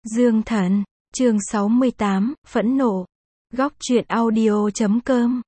Dương Thần, chương 68, phẫn nộ. Góc truyện audio.com.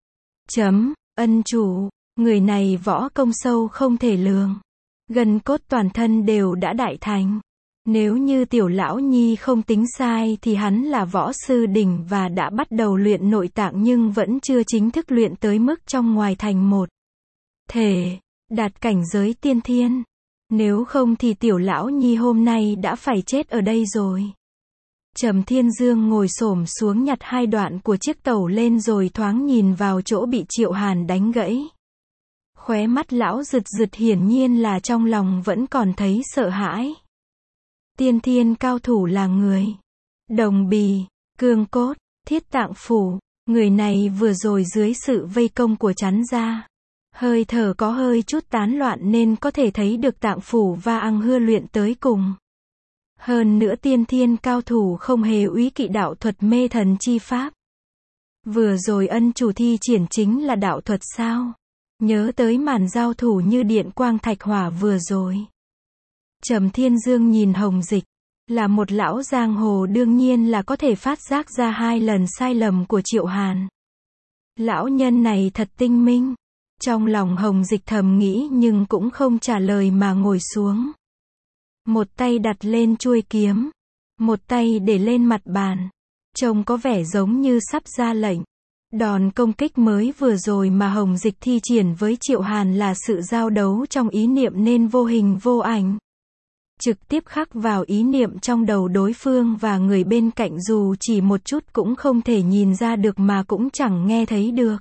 Ân chủ, người này võ công sâu không thể lường. Gân cốt toàn thân đều đã đại thành. Nếu như tiểu lão nhi không tính sai thì hắn là võ sư đỉnh và đã bắt đầu luyện nội tạng nhưng vẫn chưa chính thức luyện tới mức trong ngoài thành một thể, đạt cảnh giới tiên thiên. Nếu không thì tiểu lão nhi hôm nay đã phải chết ở đây rồi. Trầm Thiên Dương ngồi xổm xuống nhặt hai đoạn của chiếc tẩu lên rồi thoáng nhìn vào chỗ bị Triệu Hàn đánh gãy. Khóe mắt lão rực rực, hiển nhiên là trong lòng vẫn còn thấy sợ hãi. Tiên thiên cao thủ là người đồng bì, cương cốt, thiết tạng phủ. Người này vừa rồi dưới sự vây công của Chắn Gia, hơi thở có hơi chút tán loạn nên có thể thấy được tạng phủ và ăn hưa luyện tới cùng. Hơn nữa tiên thiên cao thủ không hề úy kỵ đạo thuật mê thần chi pháp. Vừa rồi ân chủ thi triển chính là đạo thuật sao? Nhớ tới màn giao thủ như điện quang thạch hỏa vừa rồi. Trầm Thiên Dương nhìn Hồng Dịch, là một lão giang hồ đương nhiên là có thể phát giác ra hai lần sai lầm của Triệu Hàn. Lão nhân này thật tinh minh. Trong lòng Hồng Dịch thầm nghĩ nhưng cũng không trả lời mà ngồi xuống. Một tay đặt lên chuôi kiếm, một tay để lên mặt bàn. Trông có vẻ giống như sắp ra lệnh. Đòn công kích mới vừa rồi mà Hồng Dịch thi triển với Triệu Hàn là sự giao đấu trong ý niệm nên vô hình vô ảnh. Trực tiếp khắc vào ý niệm trong đầu đối phương và người bên cạnh dù chỉ một chút cũng không thể nhìn ra được mà cũng chẳng nghe thấy được.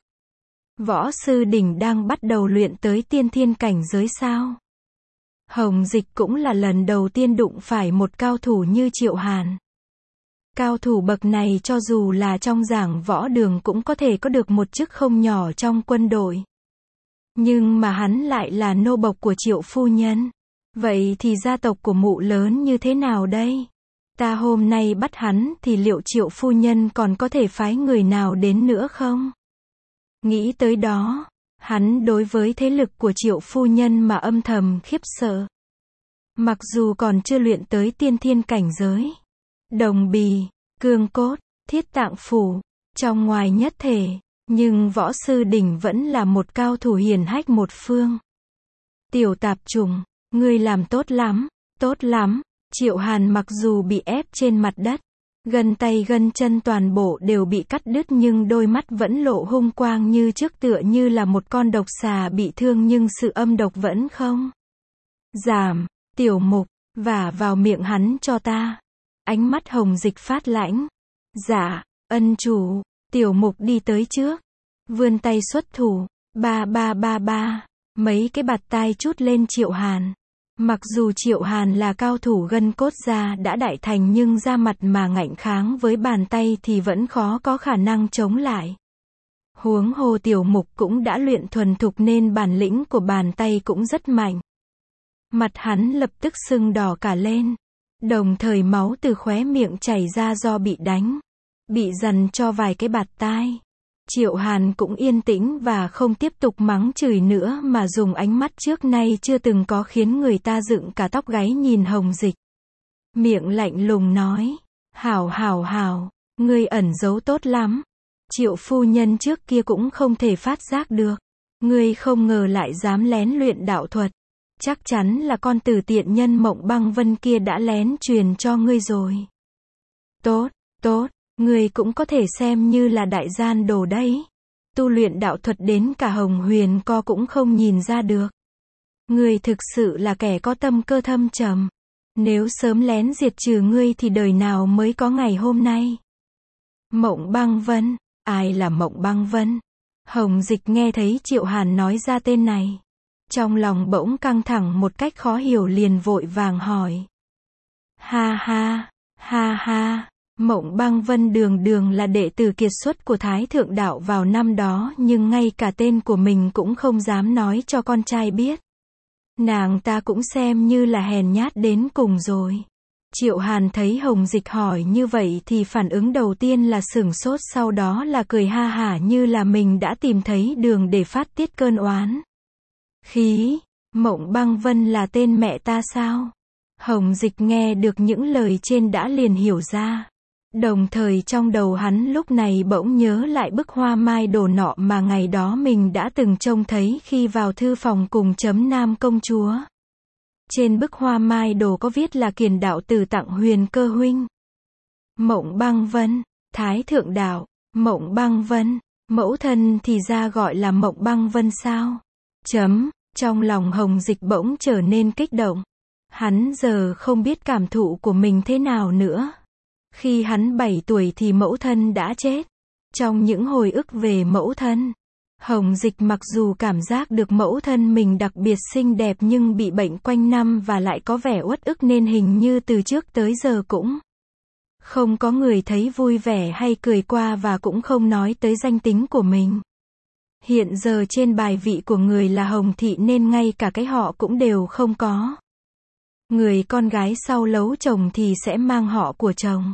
Võ sư đỉnh đang bắt đầu luyện tới tiên thiên cảnh giới sao? Hồng Dịch cũng là lần đầu tiên đụng phải một cao thủ như Triệu Hàn. Cao thủ bậc này cho dù là trong giảng võ đường cũng có thể có được một chức không nhỏ trong quân đội. Nhưng mà hắn lại là nô bộc của Triệu phu nhân. Vậy thì gia tộc của mụ lớn như thế nào đây? Ta hôm nay bắt hắn thì liệu Triệu phu nhân còn có thể phái người nào đến nữa không? Nghĩ tới đó, hắn đối với thế lực của Triệu phu nhân mà âm thầm khiếp sợ. Mặc dù còn chưa luyện tới tiên thiên cảnh giới, đồng bì, cương cốt, thiết tạng phủ, trong ngoài nhất thể, nhưng võ sư đỉnh vẫn là một cao thủ hiển hách một phương. Tiểu tạp chủng, ngươi làm tốt lắm, tốt lắm. Triệu Hàn mặc dù bị ép trên mặt đất, gân tay gân chân toàn bộ đều bị cắt đứt nhưng đôi mắt vẫn lộ hung quang như trước, tựa như là một con độc xà bị thương nhưng sự âm độc vẫn không giảm. Tiểu Mục, vả vào miệng hắn cho ta. Ánh mắt Hồng Dịch phát lãnh. Dạ, ân chủ. Tiểu Mục đi tới trước, vươn tay xuất thủ, ba. Mấy cái bạt tai chút lên Triệu Hàn. Mặc dù Triệu Hàn là cao thủ gân cốt da đã đại thành nhưng da mặt mà ngạnh kháng với bàn tay thì vẫn khó có khả năng chống lại. Huống hồ Tiểu Mục cũng đã luyện thuần thục nên bản lĩnh của bàn tay cũng rất mạnh. Mặt hắn lập tức sưng đỏ cả lên. Đồng thời máu từ khóe miệng chảy ra do bị đánh. Bị dằn cho vài cái bạt tai. Triệu Hàn cũng yên tĩnh và không tiếp tục mắng chửi nữa mà dùng ánh mắt trước nay chưa từng có khiến người ta dựng cả tóc gáy nhìn Hồng Dịch. Miệng lạnh lùng nói. Hảo, ngươi ẩn giấu tốt lắm. Triệu phu nhân trước kia cũng không thể phát giác được. Ngươi không ngờ lại dám lén luyện đạo thuật. Chắc chắn là con tử tiện nhân Mộng Băng Vân kia đã lén truyền cho ngươi rồi. Tốt, ngươi cũng có thể xem như là đại gian đồ đấy. Tu luyện đạo thuật đến cả Hồng Huyền Co cũng không nhìn ra được. Ngươi thực sự là kẻ có tâm cơ thâm trầm. Nếu sớm lén diệt trừ ngươi thì đời nào mới có ngày hôm nay. Mộng Băng Vân, ai là Mộng Băng Vân? Hồng Dịch nghe thấy Triệu Hàn nói ra tên này. Trong lòng bỗng căng thẳng một cách khó hiểu liền vội vàng hỏi. Ha, Mộng Băng Vân đường là đệ tử kiệt xuất của Thái Thượng Đạo vào năm đó nhưng ngay cả tên của mình cũng không dám nói cho con trai biết. Nàng ta cũng xem như là hèn nhát đến cùng rồi. Triệu Hàn thấy Hồng Dịch hỏi như vậy thì phản ứng đầu tiên là sửng sốt, sau đó là cười ha hả như là mình đã tìm thấy đường để phát tiết cơn oán khí. Mộng Băng Vân là tên mẹ ta sao? Hồng Dịch nghe được những lời trên đã liền hiểu ra. Đồng thời trong đầu hắn lúc này bỗng nhớ lại bức hoa mai đồ nọ mà ngày đó mình đã từng trông thấy khi vào thư phòng cùng Nam công chúa. Trên bức hoa mai đồ có viết là Kiền đạo tử tặng Huyền Cơ huynh. Mộng Băng Vân, Thái thượng đạo, Mộng Băng Vân, mẫu thân thì ra gọi là Mộng Băng Vân sao? Trong lòng Hồng Dịch bỗng trở nên kích động. Hắn giờ không biết cảm thụ của mình thế nào nữa. Khi hắn 7 tuổi thì mẫu thân đã chết. Trong những hồi ức về mẫu thân, Hồng Dịch mặc dù cảm giác được mẫu thân mình đặc biệt xinh đẹp nhưng bị bệnh quanh năm và lại có vẻ uất ức nên hình như từ trước tới giờ cũng không có người thấy vui vẻ hay cười qua và cũng không nói tới danh tính của mình. Hiện giờ trên bài vị của người là Hồng Thị nên ngay cả cái họ cũng đều không có. Người con gái sau lấu chồng thì sẽ mang họ của chồng.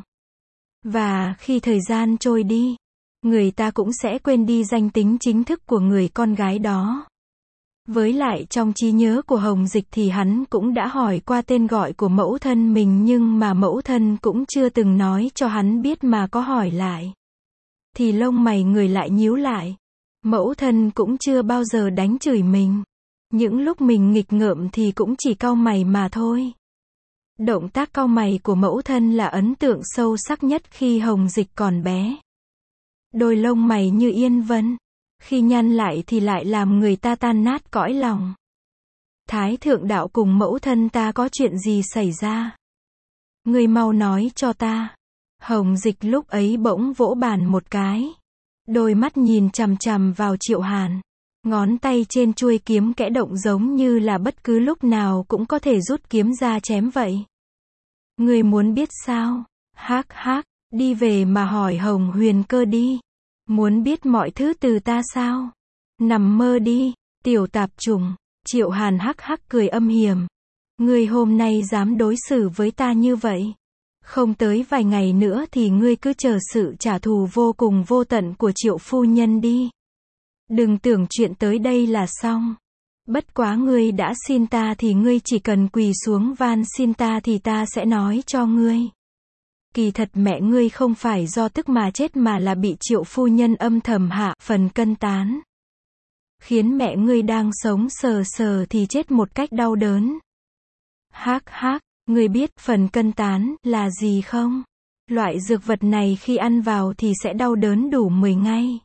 Và khi thời gian trôi đi, người ta cũng sẽ quên đi danh tính chính thức của người con gái đó. Với lại trong trí nhớ của Hồng Dịch thì hắn cũng đã hỏi qua tên gọi của mẫu thân mình nhưng mà mẫu thân cũng chưa từng nói cho hắn biết mà có hỏi lại. Thì lông mày người lại nhíu lại. Mẫu thân cũng chưa bao giờ đánh chửi mình. Những lúc mình nghịch ngợm thì cũng chỉ cau mày mà thôi. Động tác cau mày của mẫu thân là ấn tượng sâu sắc nhất khi Hồng Dịch còn bé. Đôi lông mày như yên vân. Khi nhăn lại thì lại làm người ta tan nát cõi lòng. Thái thượng đạo cùng mẫu thân ta có chuyện gì xảy ra? Ngươi mau nói cho ta. Hồng Dịch lúc ấy bỗng vỗ bàn một cái. Đôi mắt nhìn chằm chằm vào Triệu Hàn. Ngón tay trên chuôi kiếm kẽ động giống như là bất cứ lúc nào cũng có thể rút kiếm ra chém vậy. Ngươi muốn biết sao? Hắc hắc, đi về mà hỏi Hồng Huyền Cơ đi. Muốn biết mọi thứ từ ta sao? Nằm mơ đi, tiểu tạp chủng. Triệu Hàn hắc hắc cười âm hiểm. Ngươi hôm nay dám đối xử với ta như vậy? Không tới vài ngày nữa thì ngươi cứ chờ sự trả thù vô cùng vô tận của Triệu phu nhân đi. Đừng tưởng chuyện tới đây là xong. Bất quá ngươi đã xin ta thì ngươi chỉ cần quỳ xuống van xin ta thì ta sẽ nói cho ngươi. Kỳ thật mẹ ngươi không phải do tức mà chết mà là bị Triệu phu nhân âm thầm hạ phần cân tán. Khiến mẹ ngươi đang sống sờ sờ thì chết một cách đau đớn. Hắc hắc, ngươi biết phần cân tán là gì không? Loại dược vật này khi ăn vào thì sẽ đau đớn đủ 10 ngày.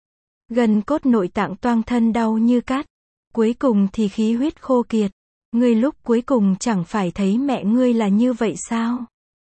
Gần cốt nội tạng toang thân đau như cắt. Cuối cùng thì khí huyết khô kiệt. Ngươi lúc cuối cùng chẳng phải thấy mẹ ngươi là như vậy sao?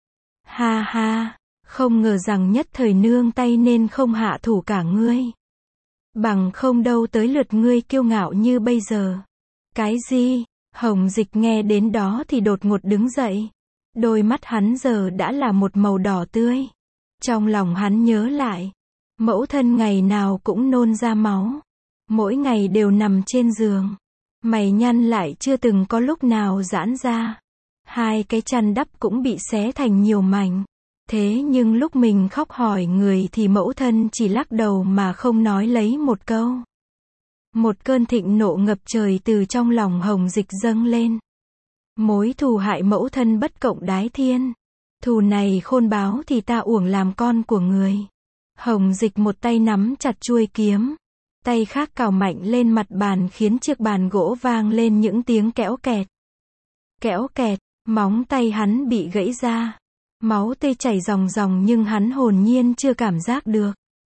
Ha ha, không ngờ rằng nhất thời nương tay nên không hạ thủ cả ngươi. Bằng không đâu tới lượt ngươi kiêu ngạo như bây giờ. Cái gì? Hồng Dịch nghe đến đó thì đột ngột đứng dậy. Đôi mắt hắn giờ đã là một màu đỏ tươi. Trong lòng hắn nhớ lại. Mẫu thân ngày nào cũng nôn ra máu. Mỗi ngày đều nằm trên giường. Mày nhăn lại chưa từng có lúc nào giãn ra. Hai cái chăn đắp cũng bị xé thành nhiều mảnh. Thế nhưng lúc mình khóc hỏi người thì mẫu thân chỉ lắc đầu mà không nói lấy một câu. Một cơn thịnh nộ ngập trời từ trong lòng Hồng Dịch dâng lên. Mối thù hại mẫu thân bất cộng đái thiên. Thù này khôn báo thì ta uổng làm con của người. Hồng Dịch một tay nắm chặt chuôi kiếm. Tay khác cào mạnh lên mặt bàn khiến chiếc bàn gỗ vang lên những tiếng kẽo kẹt. Kẽo kẹt, móng tay hắn bị gãy ra. Máu tươi chảy ròng ròng nhưng hắn hồn nhiên chưa cảm giác được.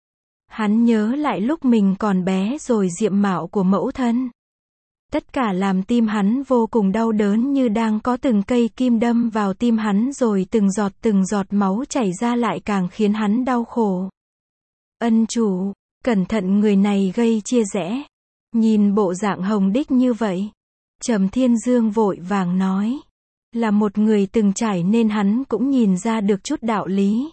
Hắn nhớ lại lúc mình còn bé rồi diện mạo của mẫu thân. Tất cả làm tim hắn vô cùng đau đớn như đang có từng cây kim đâm vào tim hắn rồi từng giọt máu chảy ra lại càng khiến hắn đau khổ. Ân chủ, cẩn thận người này gây chia rẽ. Nhìn bộ dạng Hồng Đích như vậy. Trầm Thiên Dương vội vàng nói. Là một người từng trải nên hắn cũng nhìn ra được chút đạo lý.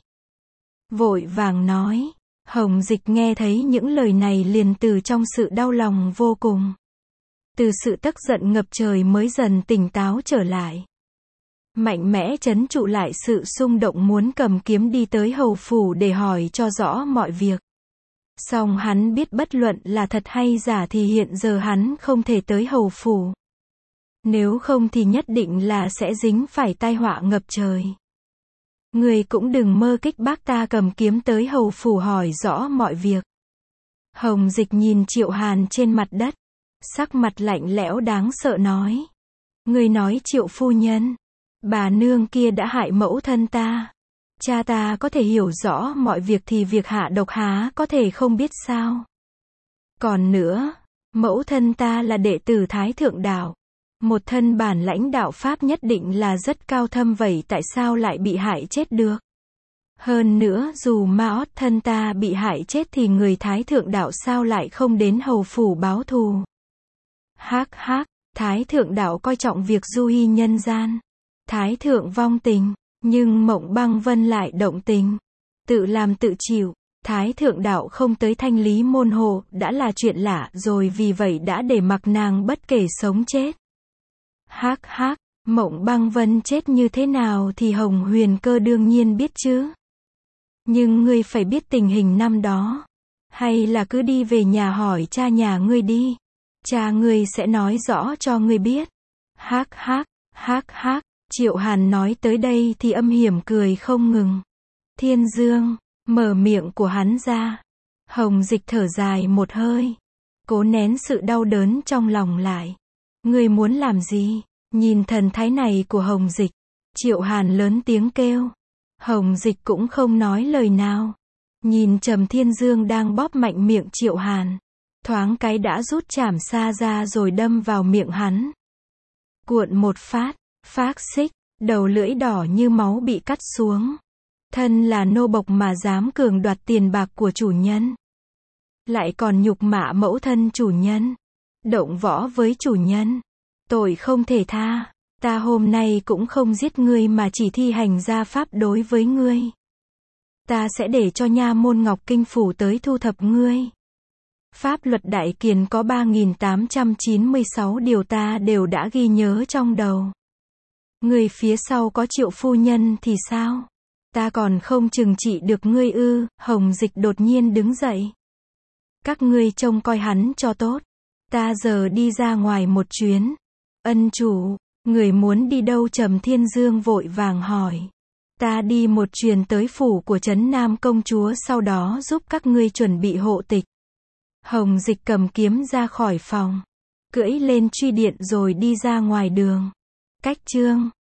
Vội vàng nói. Hồng Dịch nghe thấy những lời này liền từ trong sự đau lòng vô cùng. Từ sự tức giận ngập trời mới dần tỉnh táo trở lại. Mạnh mẽ trấn trụ lại sự xung động muốn cầm kiếm đi tới hầu phủ để hỏi cho rõ mọi việc. Song hắn biết bất luận là thật hay giả thì hiện giờ hắn không thể tới hầu phủ. Nếu không thì nhất định là sẽ dính phải tai họa ngập trời. Người cũng đừng mơ kích bác ta cầm kiếm tới hầu phủ hỏi rõ mọi việc. Hồng Dịch nhìn Triệu Hàn trên mặt đất, sắc mặt lạnh lẽo đáng sợ nói. Người nói Triệu phu nhân, bà nương kia đã hại mẫu thân ta. Cha ta có thể hiểu rõ mọi việc thì việc hạ độc há có thể không biết sao. Còn nữa, mẫu thân ta là đệ tử Thái Thượng Đạo. Một thân bản lãnh đạo Pháp nhất định là rất cao thâm, vậy tại sao lại bị hại chết được? Hơn nữa dù mà thân ta bị hại chết thì người Thái Thượng Đạo sao lại không đến hầu phủ báo thù? Hắc hắc, Thái Thượng Đạo coi trọng việc du hy nhân gian. Thái Thượng vong tình, nhưng Mộng Băng Vân lại động tình. Tự làm tự chịu. Thái Thượng Đạo không tới thanh lý môn hộ đã là chuyện lạ rồi, vì vậy đã để mặc nàng bất kể sống chết. Hắc hắc, Mộng Băng Vân chết như thế nào thì Hồng Huyền Cơ đương nhiên biết chứ. Nhưng ngươi phải biết tình hình năm đó. Hay là cứ đi về nhà hỏi cha nhà ngươi đi. Cha ngươi sẽ nói rõ cho ngươi biết. Hắc hắc, Triệu Hàn nói tới đây thì âm hiểm cười không ngừng. Thiên Dương, mở miệng của hắn ra. Hồng Dịch thở dài một hơi. Cố nén sự đau đớn trong lòng lại. Ngươi muốn làm gì? Nhìn thần thái này của Hồng Dịch. Triệu Hàn lớn tiếng kêu. Hồng Dịch cũng không nói lời nào. Nhìn Trầm Thiên Dương đang bóp mạnh miệng Triệu Hàn. Thoáng cái đã rút chảm xa ra rồi đâm vào miệng hắn. Cuộn một phát, phác xích, đầu lưỡi đỏ như máu bị cắt xuống. Thân là nô bộc mà dám cường đoạt tiền bạc của chủ nhân. Lại còn nhục mạ mẫu thân chủ nhân. Động võ với chủ nhân. Tội không thể tha. Ta hôm nay cũng không giết ngươi mà chỉ thi hành gia pháp đối với ngươi. Ta sẽ để cho nha môn Ngọc Kinh Phủ tới thu thập ngươi. Pháp luật Đại Kiền có 3.896 điều ta đều đã ghi nhớ trong đầu. Người phía sau có Triệu phu nhân thì sao? Ta còn không trừng trị được ngươi ư? Hồng Dịch đột nhiên đứng dậy. Các ngươi trông coi hắn cho tốt. Ta giờ đi ra ngoài một chuyến. Ân chủ, người muốn đi đâu? Trầm Thiên Dương vội vàng hỏi. Ta đi một chuyến tới phủ của Trấn Nam công chúa, sau đó giúp các ngươi chuẩn bị hộ tịch. Hồng Dịch cầm kiếm ra khỏi phòng, cưỡi lên truy điện rồi đi ra ngoài đường. Cách chương